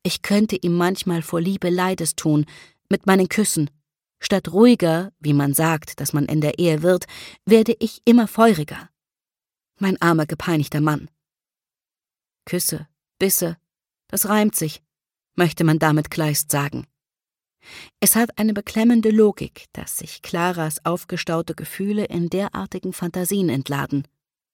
Ich könnte ihm manchmal vor Liebe Leides tun, mit meinen Küssen. Statt ruhiger, wie man sagt, dass man in der Ehe wird, werde ich immer feuriger. Mein armer, gepeinigter Mann. Küsse, Bisse, das reimt sich, möchte man damit Kleist sagen. Es hat eine beklemmende Logik, dass sich Claras aufgestaute Gefühle in derartigen Fantasien entladen.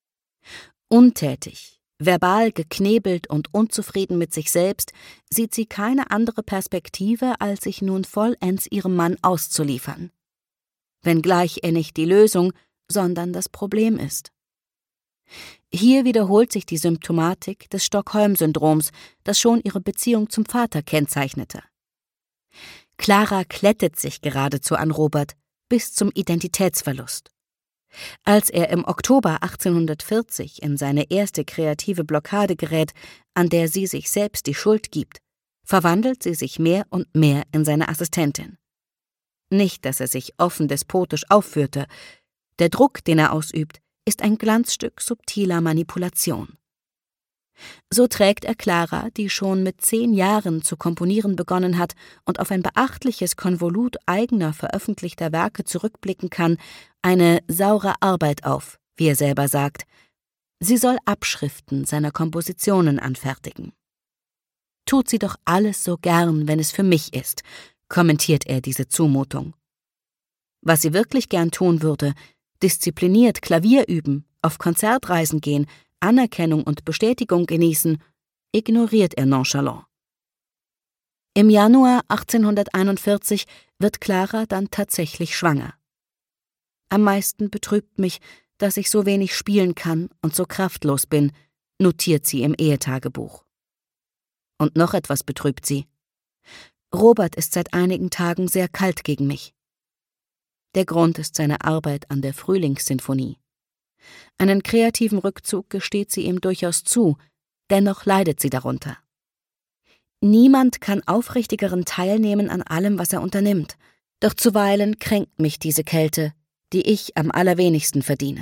Untätig, verbal geknebelt und unzufrieden mit sich selbst, sieht sie keine andere Perspektive, als sich nun vollends ihrem Mann auszuliefern. Wenngleich er nicht die Lösung, sondern das Problem ist. Hier wiederholt sich die Symptomatik des Stockholm-Syndroms, das schon ihre Beziehung zum Vater kennzeichnete. Clara klettet sich geradezu an Robert bis zum Identitätsverlust. Als er im Oktober 1840 in seine erste kreative Blockade gerät, an der sie sich selbst die Schuld gibt, verwandelt sie sich mehr und mehr in seine Assistentin. Nicht, dass er sich offen despotisch aufführte. Der Druck, den er ausübt, ist ein Glanzstück subtiler Manipulation. So trägt er Clara, die schon mit 10 Jahren zu komponieren begonnen hat und auf ein beachtliches Konvolut eigener veröffentlichter Werke zurückblicken kann, eine saure Arbeit auf, wie er selber sagt. Sie soll Abschriften seiner Kompositionen anfertigen. »Tut sie doch alles so gern, wenn es für mich ist«, kommentiert er diese Zumutung. Was sie wirklich gern tun würde, diszipliniert Klavier üben, auf Konzertreisen gehen, Anerkennung und Bestätigung genießen, ignoriert er nonchalant. Im Januar 1841 wird Clara dann tatsächlich schwanger. Am meisten betrübt mich, dass ich so wenig spielen kann und so kraftlos bin, notiert sie im Ehetagebuch. Und noch etwas betrübt sie. Robert ist seit einigen Tagen sehr kalt gegen mich. Der Grund ist seine Arbeit an der Frühlingssinfonie. Einen kreativen Rückzug gesteht sie ihm durchaus zu, dennoch leidet sie darunter. Niemand kann aufrichtigeren teilnehmen an allem, was er unternimmt, doch zuweilen kränkt mich diese Kälte, die ich am allerwenigsten verdiene.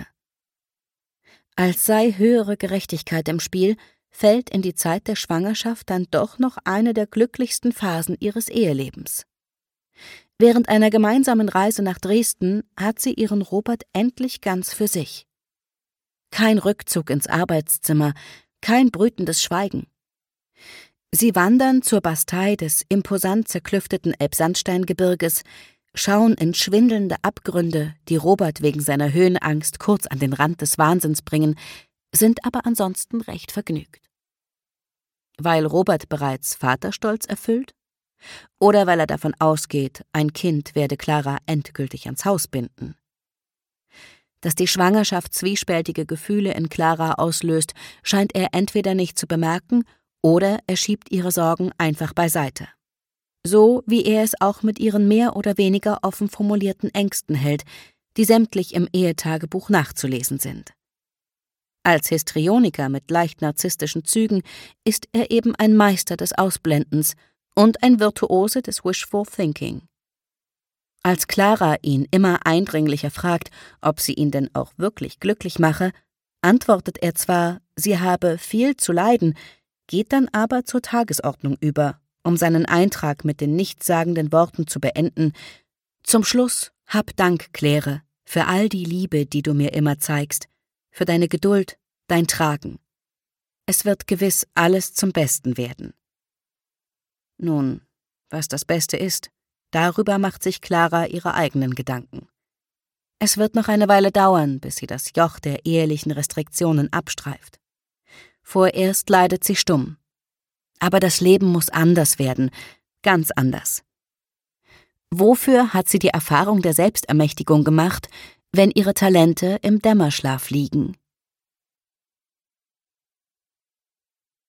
Als sei höhere Gerechtigkeit im Spiel, fällt in die Zeit der Schwangerschaft dann doch noch eine der glücklichsten Phasen ihres Ehelebens. Während einer gemeinsamen Reise nach Dresden hat sie ihren Robert endlich ganz für sich. Kein Rückzug ins Arbeitszimmer, kein brütendes Schweigen. Sie wandern zur Bastei des imposant zerklüfteten Elbsandsteingebirges, schauen in schwindelnde Abgründe, die Robert wegen seiner Höhenangst kurz an den Rand des Wahnsinns bringen, sind aber ansonsten recht vergnügt. Weil Robert bereits Vaterstolz erfüllt? Oder weil er davon ausgeht, ein Kind werde Clara endgültig ans Haus binden? Dass die Schwangerschaft zwiespältige Gefühle in Clara auslöst, scheint er entweder nicht zu bemerken oder er schiebt ihre Sorgen einfach beiseite. So wie er es auch mit ihren mehr oder weniger offen formulierten Ängsten hält, die sämtlich im Ehetagebuch nachzulesen sind. Als Histrioniker mit leicht narzisstischen Zügen ist er eben ein Meister des Ausblendens und ein Virtuose des Wishful Thinking. Als Clara ihn immer eindringlicher fragt, ob sie ihn denn auch wirklich glücklich mache, antwortet er zwar, sie habe viel zu leiden, geht dann aber zur Tagesordnung über, um seinen Eintrag mit den nichtssagenden Worten zu beenden: »Zum Schluss hab Dank, Claire, für all die Liebe, die du mir immer zeigst, für deine Geduld, dein Tragen. Es wird gewiss alles zum Besten werden.« Nun, was das Beste ist, darüber macht sich Clara ihre eigenen Gedanken. Es wird noch eine Weile dauern, bis sie das Joch der ehelichen Restriktionen abstreift. Vorerst leidet sie stumm. Aber das Leben muss anders werden, ganz anders. Wofür hat sie die Erfahrung der Selbstermächtigung gemacht, wenn ihre Talente im Dämmerschlaf liegen?